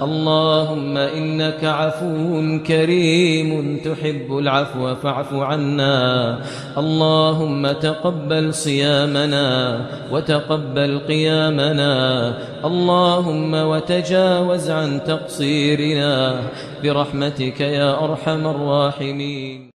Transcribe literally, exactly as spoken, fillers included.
اللهم إنك عفو كريم تحب العفو فاعف عنا. اللهم تقبل صيامنا وتقبل قيامنا، اللهم وتجاوز عن تقصيرنا برحمتك يا أرحم الراحمين.